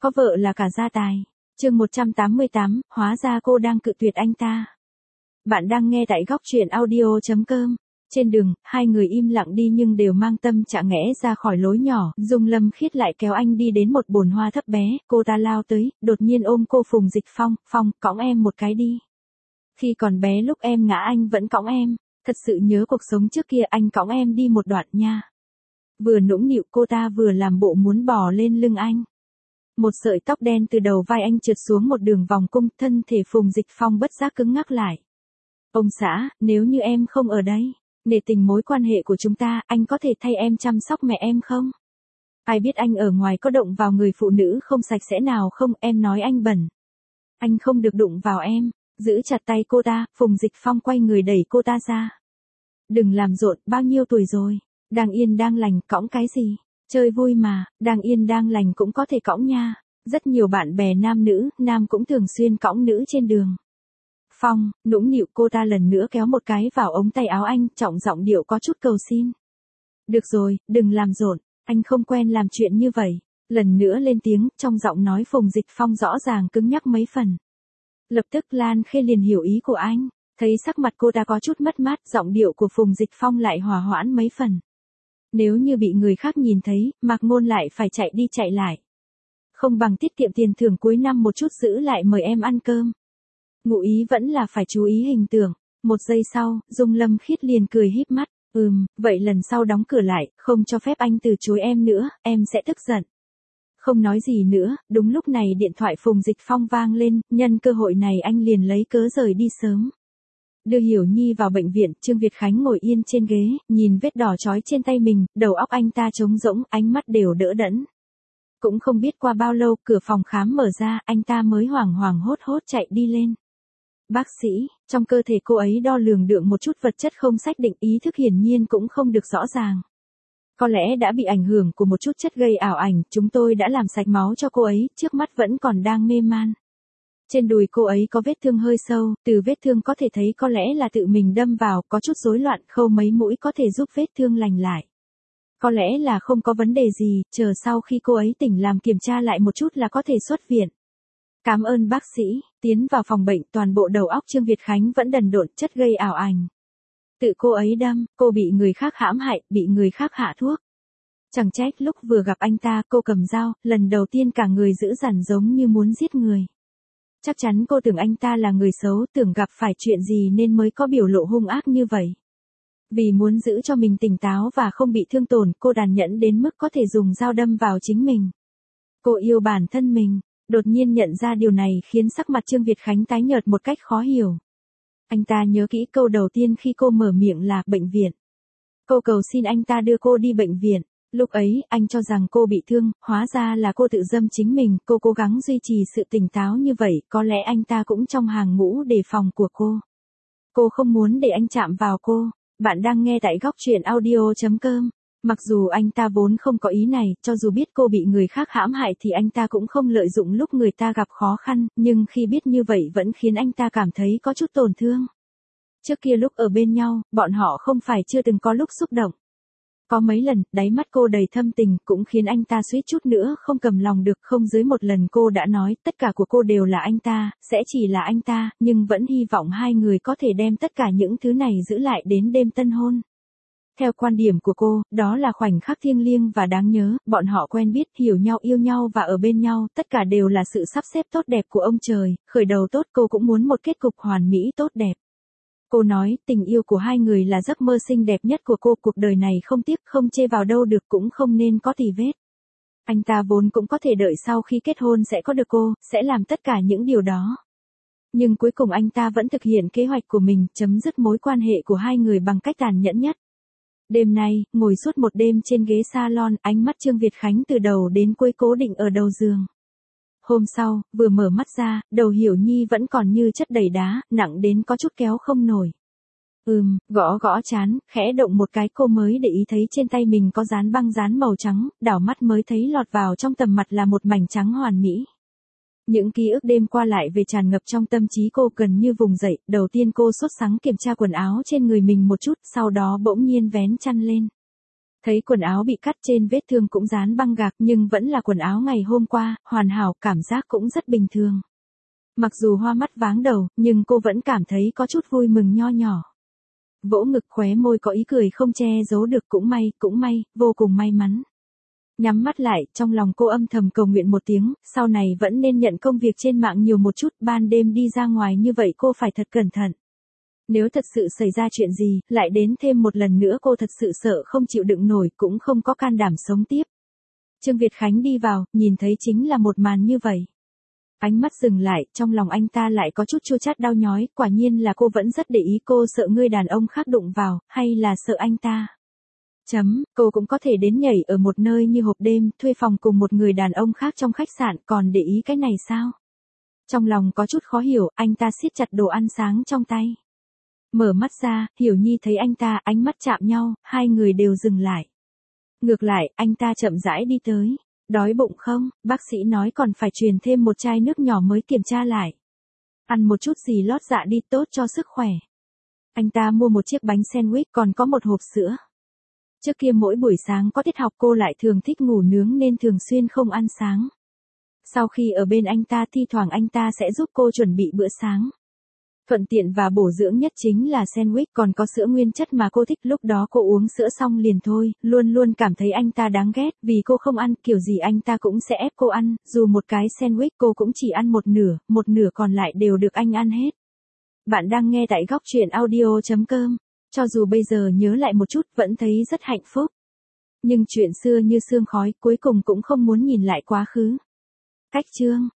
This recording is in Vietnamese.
có vợ là cả gia tài. Chương 188, hóa ra cô đang cự tuyệt anh ta. Bạn đang nghe tại góc truyện audio.com. Trên đường, hai người im lặng đi nhưng đều mang tâm trạng nghẽ ra khỏi lối nhỏ. Dung Lâm Khiết lại kéo anh đi đến một bồn hoa thấp bé. Cô ta lao tới, đột nhiên ôm cô Phùng Dịch Phong. Phong, cõng em một cái đi. Khi còn bé lúc em ngã anh vẫn cõng em. Thật sự nhớ cuộc sống trước kia, anh cõng em đi một đoạn nha. Vừa nũng nịu cô ta vừa làm bộ muốn bò lên lưng anh. Một sợi tóc đen từ đầu vai anh trượt xuống một đường vòng cung, thân thể Phùng Dịch Phong bất giác cứng ngắc lại. Ông xã, nếu như em không ở đây, nể tình mối quan hệ của chúng ta, anh có thể thay em chăm sóc mẹ em không? Ai biết anh ở ngoài có động vào người phụ nữ không sạch sẽ nào không, em nói anh bẩn. Anh không được đụng vào em. Giữ chặt tay cô ta, Phùng Dịch Phong quay người đẩy cô ta ra. Đừng làm rộn, bao nhiêu tuổi rồi? Đang yên đang lành, cõng cái gì? Chơi vui mà, đang yên đang lành cũng có thể cõng nha. Rất nhiều bạn bè nam nữ, nam cũng thường xuyên cõng nữ trên đường. Phong, nũng nịu cô ta lần nữa kéo một cái vào ống tay áo anh, trọng giọng điệu có chút cầu xin. Được rồi, đừng làm rộn, anh không quen làm chuyện như vậy. Lần nữa lên tiếng, trong giọng nói Phùng Dịch Phong rõ ràng cứng nhắc mấy phần. Lập tức Lan Khê liền hiểu ý của anh, thấy sắc mặt cô ta có chút mất mát, giọng điệu của Phùng Dịch Phong lại hòa hoãn mấy phần. Nếu như bị người khác nhìn thấy, Mạc Ngôn lại phải chạy đi chạy lại. Không bằng tiết kiệm tiền thưởng cuối năm một chút giữ lại mời em ăn cơm. Ngụ ý vẫn là phải chú ý hình tượng. Một giây sau, Dung Lâm Khiết liền cười híp mắt. Vậy lần sau đóng cửa lại, không cho phép anh từ chối em nữa, em sẽ tức giận. Không nói gì nữa, đúng lúc này điện thoại Phùng Dịch Phong vang lên, nhân cơ hội này anh liền lấy cớ rời đi sớm. Đưa Hiểu Nhi vào bệnh viện, Trương Việt Khánh ngồi yên trên ghế, nhìn vết đỏ chói trên tay mình, đầu óc anh ta trống rỗng, ánh mắt đều đỡ đẫn. Cũng không biết qua bao lâu, cửa phòng khám mở ra, anh ta mới hoảng hoảng hốt hốt chạy đi lên. Bác sĩ, trong cơ thể cô ấy đo lường được một chút vật chất không xác định, ý thức hiển nhiên cũng không được rõ ràng. Có lẽ đã bị ảnh hưởng của một chút chất gây ảo ảnh, chúng tôi đã làm sạch máu cho cô ấy, trước mắt vẫn còn đang mê man. Trên đùi cô ấy có vết thương hơi sâu, từ vết thương có thể thấy có lẽ là tự mình đâm vào, có chút rối loạn, khâu mấy mũi có thể giúp vết thương lành lại. Có lẽ là không có vấn đề gì, chờ sau khi cô ấy tỉnh làm kiểm tra lại một chút là có thể xuất viện. Cảm ơn bác sĩ. Tiến vào phòng bệnh, toàn bộ đầu óc Trương Việt Khánh vẫn đần độn, chất gây ảo ảnh. Tự cô ấy đâm, cô bị người khác hãm hại, bị người khác hạ thuốc. Chẳng trách lúc vừa gặp anh ta, cô cầm dao, lần đầu tiên cả người dữ dằn giống như muốn giết người. Chắc chắn cô tưởng anh ta là người xấu, tưởng gặp phải chuyện gì nên mới có biểu lộ hung ác như vậy. Vì muốn giữ cho mình tỉnh táo và không bị thương tổn, cô đàn nhẫn đến mức có thể dùng dao đâm vào chính mình. Cô yêu bản thân mình. Đột nhiên nhận ra điều này khiến sắc mặt Trương Việt Khánh tái nhợt một cách khó hiểu. Anh ta nhớ kỹ câu đầu tiên khi cô mở miệng là bệnh viện. Cô cầu xin anh ta đưa cô đi bệnh viện. Lúc ấy, anh cho rằng cô bị thương, hóa ra là cô tự dâm chính mình. Cô cố gắng duy trì sự tỉnh táo như vậy, có lẽ anh ta cũng trong hàng ngũ đề phòng của cô. Cô không muốn để anh chạm vào cô. Bạn đang nghe tại góc truyện audio.com. Mặc dù anh ta vốn không có ý này, cho dù biết cô bị người khác hãm hại thì anh ta cũng không lợi dụng lúc người ta gặp khó khăn, nhưng khi biết như vậy vẫn khiến anh ta cảm thấy có chút tổn thương. Trước kia lúc ở bên nhau, bọn họ không phải chưa từng có lúc xúc động. Có mấy lần, đáy mắt cô đầy thâm tình, cũng khiến anh ta suýt chút nữa không cầm lòng được, không dưới một lần cô đã nói, tất cả của cô đều là anh ta, sẽ chỉ là anh ta, nhưng vẫn hy vọng hai người có thể đem tất cả những thứ này giữ lại đến đêm tân hôn. Theo quan điểm của cô, đó là khoảnh khắc thiêng liêng và đáng nhớ, bọn họ quen biết, hiểu nhau, yêu nhau và ở bên nhau, tất cả đều là sự sắp xếp tốt đẹp của ông trời, khởi đầu tốt, cô cũng muốn một kết cục hoàn mỹ tốt đẹp. Cô nói, tình yêu của hai người là giấc mơ xinh đẹp nhất của cô, cuộc đời này không tiếc, không chê vào đâu được, cũng không nên có tì vết. Anh ta vốn cũng có thể đợi sau khi kết hôn sẽ có được cô, sẽ làm tất cả những điều đó. Nhưng cuối cùng anh ta vẫn thực hiện kế hoạch của mình, chấm dứt mối quan hệ của hai người bằng cách tàn nhẫn nhất. Đêm nay, ngồi suốt một đêm trên ghế salon, ánh mắt Trương Việt Khánh từ đầu đến cuối cố định ở đầu giường. Hôm sau, vừa mở mắt ra, đầu Hiểu Nhi vẫn còn như chất đầy đá, nặng đến có chút kéo không nổi. Gõ gõ chán, khẽ động một cái cô mới để ý thấy trên tay mình có dán băng dán màu trắng, đảo mắt mới thấy lọt vào trong tầm mặt là một mảnh trắng hoàn mỹ. Những ký ức đêm qua lại về tràn ngập trong tâm trí cô gần như vùng dậy, đầu tiên cô sốt sắng kiểm tra quần áo trên người mình một chút, sau đó bỗng nhiên vén chăn lên. Thấy quần áo bị cắt trên vết thương cũng dán băng gạc nhưng vẫn là quần áo ngày hôm qua, hoàn hảo, cảm giác cũng rất bình thường. Mặc dù hoa mắt váng đầu, nhưng cô vẫn cảm thấy có chút vui mừng nho nhỏ. Vỗ ngực, khóe môi có ý cười không che giấu được, cũng may, vô cùng may mắn. Nhắm mắt lại, trong lòng cô âm thầm cầu nguyện một tiếng, sau này vẫn nên nhận công việc trên mạng nhiều một chút, ban đêm đi ra ngoài như vậy cô phải thật cẩn thận. Nếu thật sự xảy ra chuyện gì, lại đến thêm một lần nữa cô thật sự sợ không chịu đựng nổi, cũng không có can đảm sống tiếp. Trương Việt Khánh đi vào, nhìn thấy chính là một màn như vậy. Ánh mắt dừng lại, trong lòng anh ta lại có chút chua chát đau nhói, quả nhiên là cô vẫn rất để ý, cô sợ người đàn ông khác đụng vào, hay là sợ anh ta. Cô cũng có thể đến nhảy ở một nơi như hộp đêm, thuê phòng cùng một người đàn ông khác trong khách sạn, còn để ý cái này sao? Trong lòng có chút khó hiểu, anh ta siết chặt đồ ăn sáng trong tay. Mở mắt ra, Hiểu Nhi thấy anh ta, ánh mắt chạm nhau, hai người đều dừng lại. Ngược lại, anh ta chậm rãi đi tới. Đói bụng không? Bác sĩ nói còn phải truyền thêm một chai nước nhỏ mới kiểm tra lại. Ăn một chút gì lót dạ đi, tốt cho sức khỏe. Anh ta mua một chiếc bánh sandwich, còn có một hộp sữa. Trước kia mỗi buổi sáng có tiết học cô lại thường thích ngủ nướng nên thường xuyên không ăn sáng. Sau khi ở bên anh ta thi thoảng anh ta sẽ giúp cô chuẩn bị bữa sáng. Thuận tiện và bổ dưỡng nhất chính là sandwich, còn có sữa nguyên chất mà cô thích. Lúc đó cô uống sữa xong liền thôi, luôn luôn cảm thấy anh ta đáng ghét, vì cô không ăn, kiểu gì anh ta cũng sẽ ép cô ăn, dù một cái sandwich cô cũng chỉ ăn một nửa còn lại đều được anh ăn hết. Bạn đang nghe tại góc truyện audio.com, cho dù bây giờ nhớ lại một chút vẫn thấy rất hạnh phúc. Nhưng chuyện xưa như sương khói, cuối cùng cũng không muốn nhìn lại quá khứ. Cách chương